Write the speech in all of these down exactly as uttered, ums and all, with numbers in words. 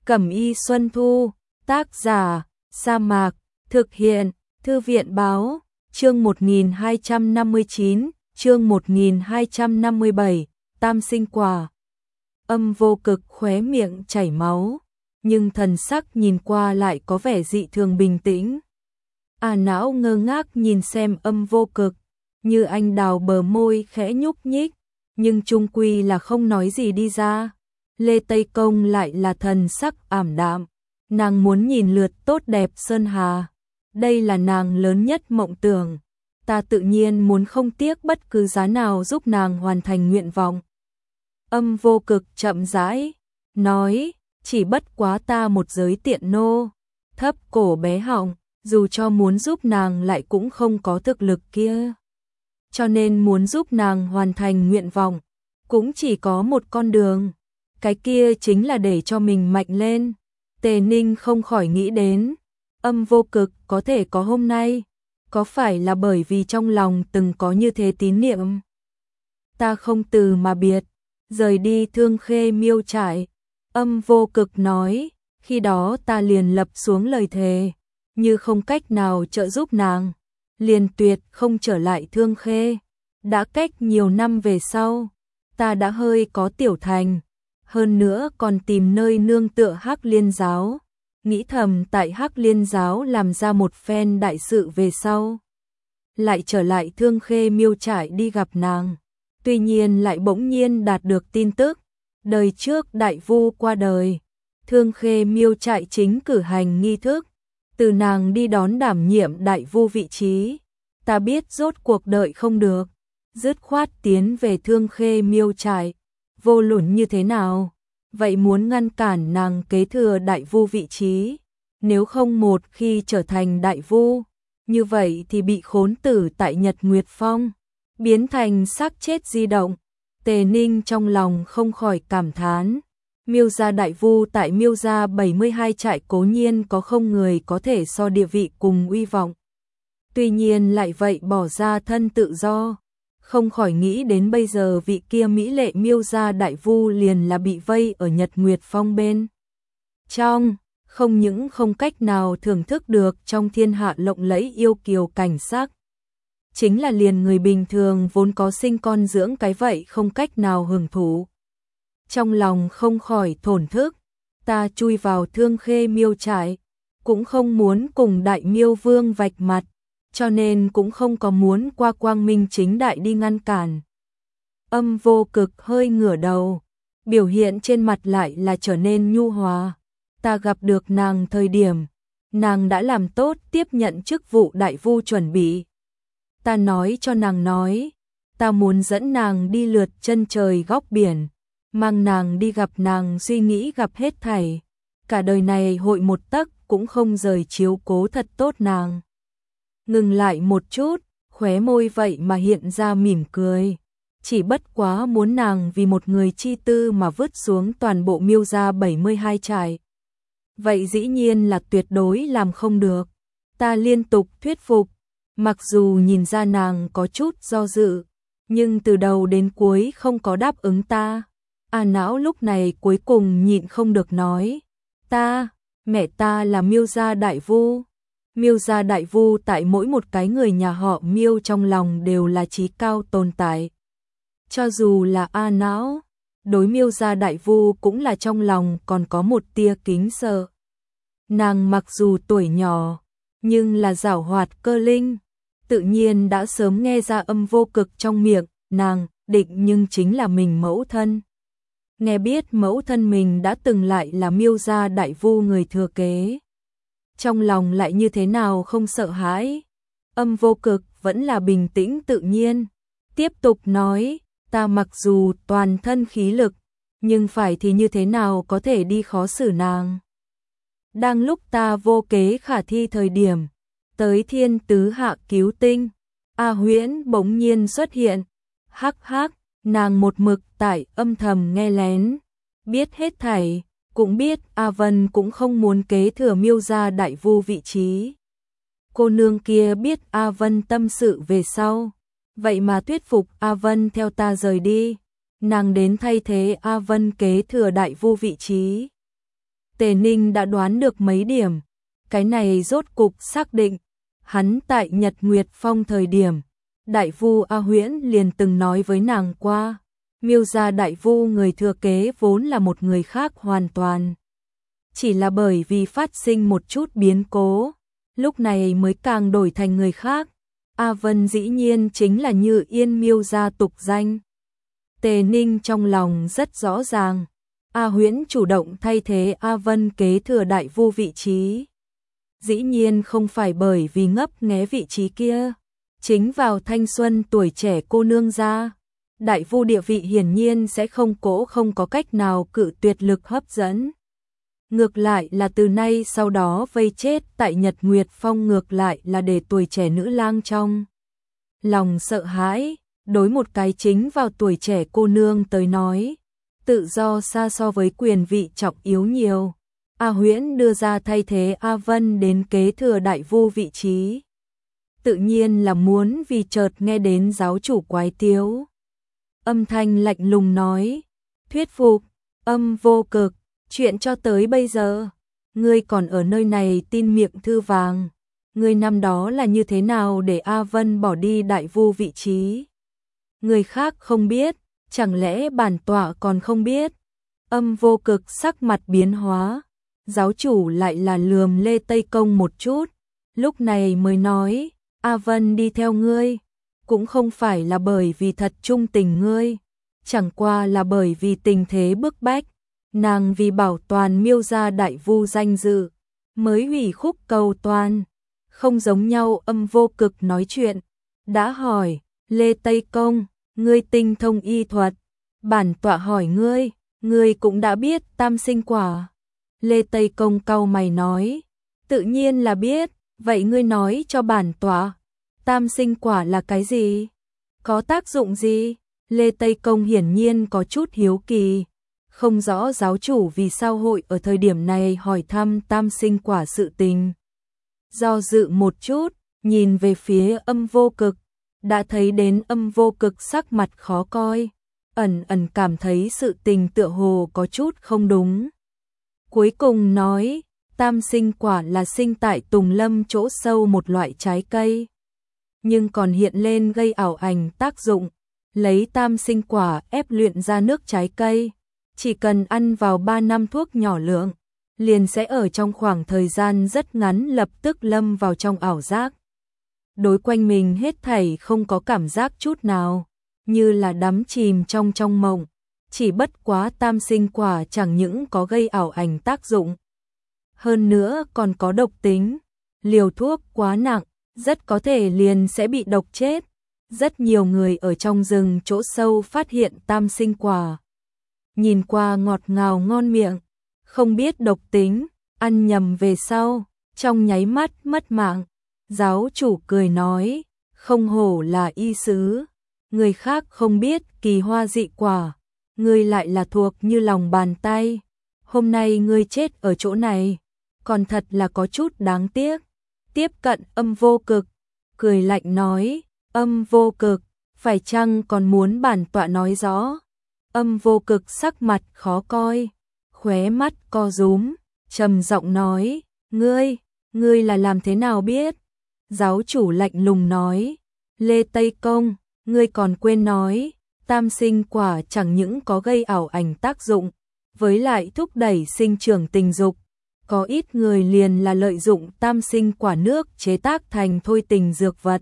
Cẩm y Xuân Thu, tác giả, Sa Mạc, thực hiện, Thư viện báo, chương một nghìn hai trăm năm mươi chín, chương một nghìn hai trăm năm mươi bảy, tam sinh quả. Âm Vô Cực khóe miệng chảy máu, nhưng thần sắc nhìn qua lại có vẻ dị thường bình tĩnh. À não ngơ ngác nhìn xem Âm Vô Cực, như anh đào bờ môi khẽ nhúc nhích, nhưng chung quy là không nói gì đi ra. Lê Tây Công lại là thần sắc ảm đạm, nàng muốn nhìn lượt tốt đẹp Sơn Hà. Đây là nàng lớn nhất mộng tưởng, ta tự nhiên muốn không tiếc bất cứ giá nào giúp nàng hoàn thành nguyện vọng. Âm Vô Cực chậm rãi, nói, chỉ bất quá ta một giới tiện nô, thấp cổ bé họng, dù cho muốn giúp nàng lại cũng không có thực lực kia. Cho nên muốn giúp nàng hoàn thành nguyện vọng, cũng chỉ có một con đường. Cái kia chính là để cho mình mạnh lên. Tề Ninh không khỏi nghĩ đến, Âm Vô Cực có thể có hôm nay, có phải là bởi vì trong lòng từng có như thế tín niệm. Ta không từ mà biệt, rời đi Thương Khê Miêu trại. Âm Vô Cực nói, khi đó ta liền lập xuống lời thề, như không cách nào trợ giúp nàng, liền tuyệt không trở lại Thương Khê. Đã cách nhiều năm về sau, ta đã hơi có tiểu thành, hơn nữa còn tìm nơi nương tựa Hắc Liên giáo, nghĩ thầm tại Hắc Liên giáo làm ra một phen đại sự về sau, lại trở lại Thương Khê Miêu trại đi gặp nàng. Tuy nhiên lại bỗng nhiên đạt được tin tức, đời trước đại vu qua đời, Thương Khê Miêu trại chính cử hành nghi thức, từ nàng đi đón đảm nhiệm đại vu vị trí. Ta biết rốt cuộc đợi không được, dứt khoát tiến về Thương Khê Miêu trại. Vô luận như thế nào, vậy muốn ngăn cản nàng kế thừa đại vu vị trí, nếu không một khi trở thành đại vu, như vậy thì bị khốn tử tại Nhật Nguyệt Phong, biến thành xác chết di động. Tề Ninh trong lòng không khỏi cảm thán, Miêu gia đại vu tại Miêu gia bảy mươi hai trại cố nhiên có không người có thể so địa vị cùng uy vọng. Tuy nhiên lại vậy bỏ ra thân tự do, không khỏi nghĩ đến bây giờ vị kia mỹ lệ Miêu gia đại vu liền là bị vây ở Nhật Nguyệt Phong bên trong, không những không cách nào thưởng thức được trong thiên hạ lộng lẫy yêu kiều cảnh sắc, chính là liền người bình thường vốn có sinh con dưỡng cái vậy không cách nào hưởng thụ. Trong lòng không khỏi thổn thức, ta chui vào Thương Khê Miêu trại, cũng không muốn cùng đại Miêu Vương vạch mặt, cho nên cũng không có muốn qua quang minh chính đại đi ngăn cản. Âm Vô Cực hơi ngửa đầu, biểu hiện trên mặt lại là trở nên nhu hòa. Ta gặp được nàng thời điểm, nàng đã làm tốt tiếp nhận chức vụ đại vu chuẩn bị. Ta nói cho nàng nói, ta muốn dẫn nàng đi lượt chân trời góc biển, mang nàng đi gặp nàng suy nghĩ gặp hết thảy, cả đời này hội một tấc cũng không rời chiếu cố thật tốt nàng. Ngừng lại một chút, khóe môi vậy mà hiện ra mỉm cười, chỉ bất quá muốn nàng vì một người chi tư mà vứt xuống toàn bộ Miêu gia bảy mươi hai trại. Vậy dĩ nhiên là tuyệt đối làm không được. Ta liên tục thuyết phục, mặc dù nhìn ra nàng có chút do dự, nhưng từ đầu đến cuối không có đáp ứng ta. À não lúc này cuối cùng nhịn không được nói, ta, mẹ ta là Miêu gia đại vu. Miêu gia đại vu tại mỗi một cái người nhà họ Miêu trong lòng đều là chí cao tồn tại. Cho dù là A não, đối Miêu gia đại vu cũng là trong lòng còn có một tia kính sợ. Nàng mặc dù tuổi nhỏ, nhưng là giảo hoạt cơ linh, tự nhiên đã sớm nghe ra Âm Vô Cực trong miệng, nàng định nhưng chính là mình mẫu thân. Nghe biết mẫu thân mình đã từng lại là Miêu gia đại vu người thừa kế, trong lòng lại như thế nào không sợ hãi. Âm Vô Cực vẫn là bình tĩnh tự nhiên, tiếp tục nói, ta mặc dù toàn thân khí lực, nhưng phải thì như thế nào có thể đi khó xử nàng. Đang lúc ta vô kế khả thi thời điểm, tới thiên tứ hạ cứu tinh, A Huyễn bỗng nhiên xuất hiện. Hắc hắc, nàng một mực tại âm thầm nghe lén, biết hết thảy, cũng biết A Vân cũng không muốn kế thừa Miêu gia đại vu vị trí. Cô nương kia biết A Vân tâm sự về sau, vậy mà thuyết phục A Vân theo ta rời đi, nàng đến thay thế A Vân kế thừa đại vu vị trí. Tề Ninh đã đoán được mấy điểm, cái này rốt cục xác định, hắn tại Nhật Nguyệt Phong thời điểm, Đại Vu A Huyễn liền từng nói với nàng qua, Miêu gia Đại Vu người thừa kế vốn là một người khác hoàn toàn. Chỉ là bởi vì phát sinh một chút biến cố, lúc này mới càng đổi thành người khác. A Vân dĩ nhiên chính là Như Yên Miêu gia tục danh. Tề Ninh trong lòng rất rõ ràng, A Huyễn chủ động thay thế A Vân kế thừa Đại Vu vị trí. Dĩ nhiên không phải bởi vì ngấp nghé vị trí kia, chính vào thanh xuân tuổi trẻ cô nương gia, Đại Vu địa vị hiển nhiên sẽ không cố không có cách nào cự tuyệt lực hấp dẫn. Ngược lại là từ nay sau đó vây chết tại Nhật Nguyệt Phong, ngược lại là để tuổi trẻ nữ lang trong lòng sợ hãi. Đối một cái chính vào tuổi trẻ cô nương tới nói, tự do xa so với quyền vị trọng yếu nhiều. A Huyễn đưa ra thay thế A Vân đến kế thừa Đại Vu vị trí, tự nhiên là muốn vì chợt nghe đến giáo chủ quái tiếu. Âm thanh lạnh lùng nói, thuyết phục, Âm Vô Cực, chuyện cho tới bây giờ, ngươi còn ở nơi này tin miệng thư vàng, ngươi năm đó là như thế nào để A Vân bỏ đi Đại Vu vị trí? Người khác không biết, chẳng lẽ bản tọa còn không biết? Âm Vô Cực sắc mặt biến hóa, giáo chủ lại là lườm Lê Tây Công một chút, lúc này mới nói, A Vân đi theo ngươi, cũng không phải là bởi vì thật trung tình ngươi, chẳng qua là bởi vì tình thế bức bách, nàng vì bảo toàn Miêu gia Đại Vu danh dự, mới hủy khúc cầu toàn. Không giống nhau. Âm Vô Cực nói chuyện, đã hỏi, Lê Tây Công, ngươi tinh thông y thuật, bản tọa hỏi ngươi, ngươi cũng đã biết tam sinh quả. Lê Tây Công cau mày nói, tự nhiên là biết, vậy ngươi nói cho bản tọa, tam sinh quả là cái gì? Có tác dụng gì? Lê Tây Công hiển nhiên có chút hiếu kỳ, không rõ giáo chủ vì sao hội ở thời điểm này hỏi thăm tam sinh quả sự tình. Do dự một chút, nhìn về phía Âm Vô Cực, đã thấy đến Âm Vô Cực sắc mặt khó coi, ẩn ẩn cảm thấy sự tình tựa hồ có chút không đúng. Cuối cùng nói, tam sinh quả là sinh tại tùng lâm chỗ sâu một loại trái cây, nhưng còn hiện lên gây ảo ảnh tác dụng, lấy tam sinh quả ép luyện ra nước trái cây, chỉ cần ăn vào ba năm thuốc nhỏ lượng, liền sẽ ở trong khoảng thời gian rất ngắn lập tức lâm vào trong ảo giác. Đối quanh mình hết thảy không có cảm giác chút nào, như là đắm chìm trong trong mộng, chỉ bất quá tam sinh quả chẳng những có gây ảo ảnh tác dụng, hơn nữa còn có độc tính, liều thuốc quá nặng, rất có thể liền sẽ bị độc chết. Rất nhiều người ở trong rừng chỗ sâu phát hiện tam sinh quả, nhìn qua ngọt ngào ngon miệng, không biết độc tính, ăn nhầm về sau, trong nháy mắt mất mạng. Giáo chủ cười nói, không hổ là y sứ, người khác không biết kỳ hoa dị quả, ngươi lại là thuộc như lòng bàn tay. Hôm nay ngươi chết ở chỗ này, còn thật là có chút đáng tiếc. Tiếp cận Âm Vô Cực, cười lạnh nói, Âm Vô Cực, phải chăng còn muốn bản tọa nói rõ? Âm Vô Cực sắc mặt khó coi, khóe mắt co rúm, trầm giọng nói, ngươi, ngươi là làm thế nào biết? Giáo chủ lạnh lùng nói, Lê Tây Công, ngươi còn quên nói, tam sinh quả chẳng những có gây ảo ảnh tác dụng, với lại thúc đẩy sinh trưởng tình dục. Có ít người liền là lợi dụng tam sinh quả nước chế tác thành thôi tình dược vật.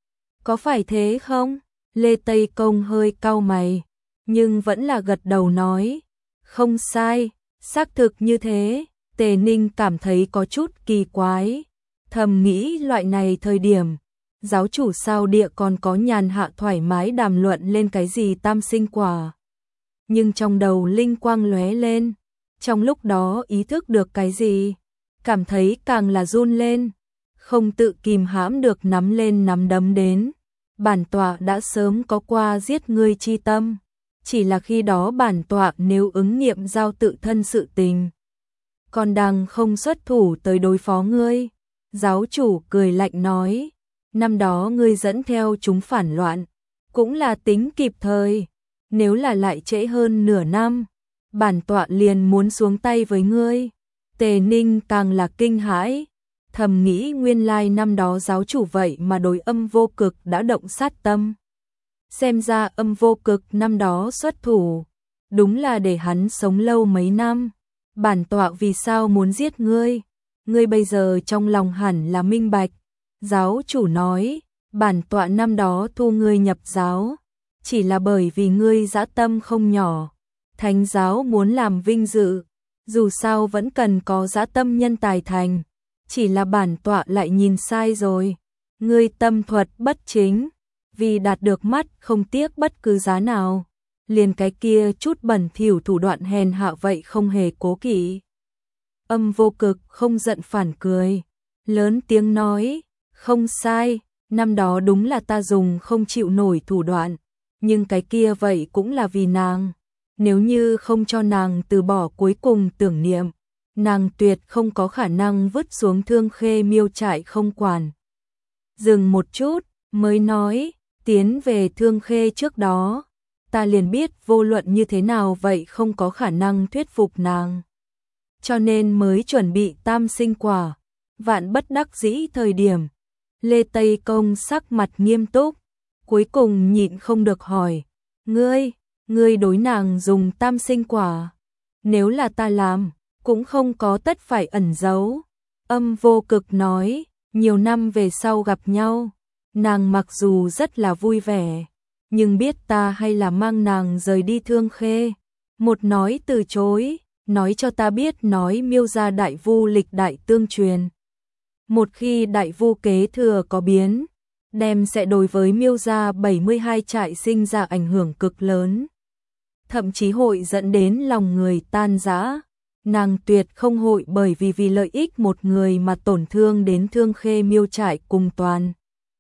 Có phải thế không? Lê Tây Công hơi cau mày, nhưng vẫn là gật đầu nói, không sai, xác thực như thế. Tề Ninh cảm thấy có chút kỳ quái, thầm nghĩ loại này thời điểm, giáo chủ sao địa còn có nhàn hạ thoải mái đàm luận lên cái gì tam sinh quả. Nhưng trong đầu linh quang lóe lên, trong lúc đó ý thức được cái gì, cảm thấy càng là run lên, không tự kìm hãm được nắm lên nắm đấm đến. Bản tọa đã sớm có qua giết ngươi chi tâm, chỉ là khi đó bản tọa nếu ứng nghiệm giao tự thân sự tình, còn đang không xuất thủ tới đối phó ngươi. Giáo chủ cười lạnh nói, năm đó ngươi dẫn theo chúng phản loạn, cũng là tính kịp thời, nếu là lại trễ hơn nửa năm, bản tọa liền muốn xuống tay với ngươi. Tề Ninh càng là kinh hãi, thầm nghĩ nguyên lai năm đó giáo chủ vậy mà đối Âm Vô Cực đã động sát tâm. Xem ra Âm Vô Cực năm đó xuất thủ, đúng là để hắn sống lâu mấy năm. Bản tọa vì sao muốn giết ngươi? Ngươi bây giờ trong lòng hẳn là minh bạch. Giáo chủ nói, bản tọa năm đó thu ngươi nhập giáo, chỉ là bởi vì ngươi dã tâm không nhỏ. Thánh giáo muốn làm vinh dự, dù sao vẫn cần có dã tâm nhân tài thành. Chỉ là bản tọa lại nhìn sai rồi. Ngươi tâm thuật bất chính, vì đạt được mắt không tiếc bất cứ giá nào. Liền cái kia chút bẩn thỉu thủ đoạn hèn hạ vậy không hề cố kỵ. Âm Vô Cực không giận phản cười, lớn tiếng nói, không sai, năm đó đúng là ta dùng không chịu nổi thủ đoạn, nhưng cái kia vậy cũng là vì nàng. Nếu như không cho nàng từ bỏ cuối cùng tưởng niệm, nàng tuyệt không có khả năng vứt xuống Thương Khê Miêu trại không quản. Dừng một chút, mới nói, tiến về Thương Khê trước đó, ta liền biết vô luận như thế nào vậy không có khả năng thuyết phục nàng. Cho nên mới chuẩn bị tam sinh quả, vạn bất đắc dĩ thời điểm. Lê Tây Công sắc mặt nghiêm túc, cuối cùng nhịn không được hỏi, ngươi, ngươi đối nàng dùng tam sinh quả, nếu là ta làm, cũng không có tất phải ẩn giấu. Âm Vô Cực nói, nhiều năm về sau gặp nhau, nàng mặc dù rất là vui vẻ, nhưng biết ta hay là mang nàng rời đi Thương Khê. Một nói từ chối, nói cho ta biết nói Miêu gia đại vu lịch đại tương truyền. Một khi đại vu kế thừa có biến, đem sẽ đối với Miêu gia bảy mươi hai trại sinh ra ảnh hưởng cực lớn. Thậm chí hội dẫn đến lòng người tan rã. Nàng tuyệt không hội bởi vì vì lợi ích một người mà tổn thương đến Thương Khê Miêu trại cùng toàn.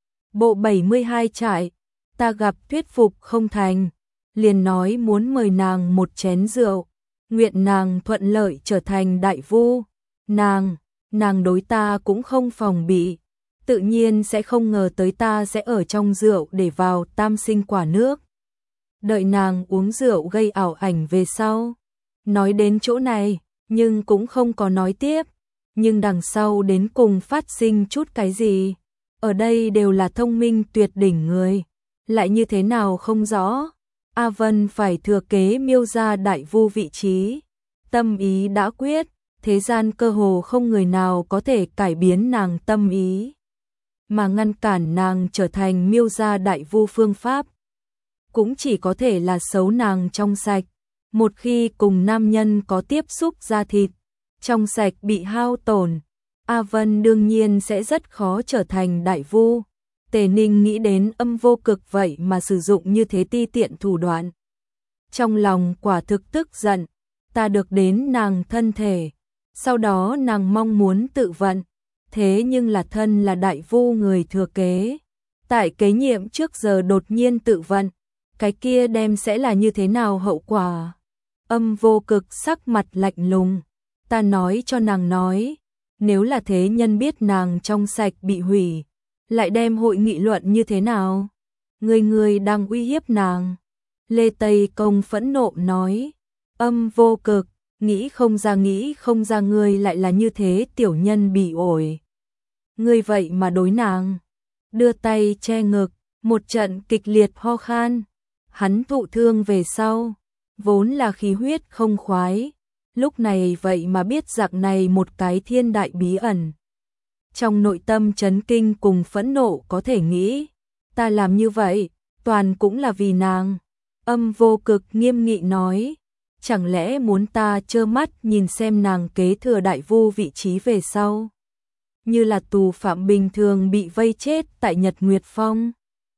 Bộ bảy mươi hai trại, ta gặp thuyết phục không thành, liền nói muốn mời nàng một chén rượu, nguyện nàng thuận lợi trở thành đại vu. Nàng, nàng đối ta cũng không phòng bị, tự nhiên sẽ không ngờ tới ta sẽ ở trong rượu để vào tam sinh quả nước. Đợi nàng uống rượu gây ảo ảnh về sau. Nói đến chỗ này, nhưng cũng không có nói tiếp, nhưng đằng sau đến cùng phát sinh chút cái gì. Ở đây đều là thông minh tuyệt đỉnh người, lại như thế nào không rõ. A Vân phải thừa kế Miêu gia đại vu vị trí, tâm ý đã quyết, thế gian cơ hồ không người nào có thể cải biến nàng tâm ý, mà ngăn cản nàng trở thành Miêu gia đại vu phương pháp, cũng chỉ có thể là xấu nàng trong sạch. Một khi cùng nam nhân có tiếp xúc da thịt, trong sạch bị hao tổn, A Vân đương nhiên sẽ rất khó trở thành đại vu. Tề Ninh nghĩ đến Âm Vô Cực vậy mà sử dụng như thế ti tiện thủ đoạn. Trong lòng quả thực tức giận, ta được đến nàng thân thể, sau đó nàng mong muốn tự vận, thế nhưng là thân là đại vu người thừa kế. Tại kế nhiệm trước giờ đột nhiên tự vận, cái kia đem sẽ là như thế nào hậu quả? Âm Vô Cực sắc mặt lạnh lùng, ta nói cho nàng nói, nếu là thế nhân biết nàng trong sạch bị hủy, lại đem hội nghị luận như thế nào? Người người đang uy hiếp nàng. Lê Tây Công phẫn nộ nói, Âm Vô Cực, nghĩ không ra nghĩ không ra ngươi lại là như thế tiểu nhân bị ổi. Ngươi vậy mà đối nàng, đưa tay che ngực, một trận kịch liệt ho khan. Hắn thụ thương về sau, vốn là khí huyết không khoái, lúc này vậy mà biết dạng này một cái thiên đại bí ẩn. Trong nội tâm chấn kinh cùng phẫn nộ có thể nghĩ, ta làm như vậy, toàn cũng là vì nàng. Âm Vô Cực nghiêm nghị nói, chẳng lẽ muốn ta trơ mắt nhìn xem nàng kế thừa đại vu vị trí về sau, như là tù phạm bình thường bị vây chết tại Nhật Nguyệt Phong.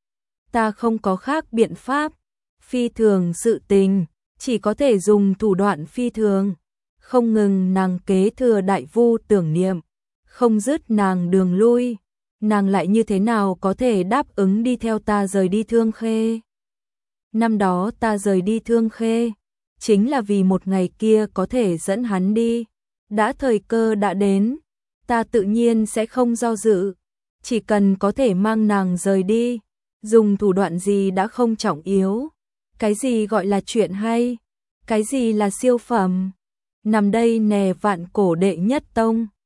Ta không có khác biện pháp, phi thường sự tình, chỉ có thể dùng thủ đoạn phi thường, không ngừng nàng kế thừa đại vu tưởng niệm, không dứt nàng đường lui, nàng lại như thế nào có thể đáp ứng đi theo ta rời đi Thương Khê. Năm đó ta rời đi Thương Khê, chính là vì một ngày kia có thể dẫn hắn đi, đã thời cơ đã đến, ta tự nhiên sẽ không do dự, chỉ cần có thể mang nàng rời đi, dùng thủ đoạn gì đã không trọng yếu. Cái gì gọi là chuyện hay, cái gì là siêu phẩm, nằm đây nè vạn cổ đệ nhất tông.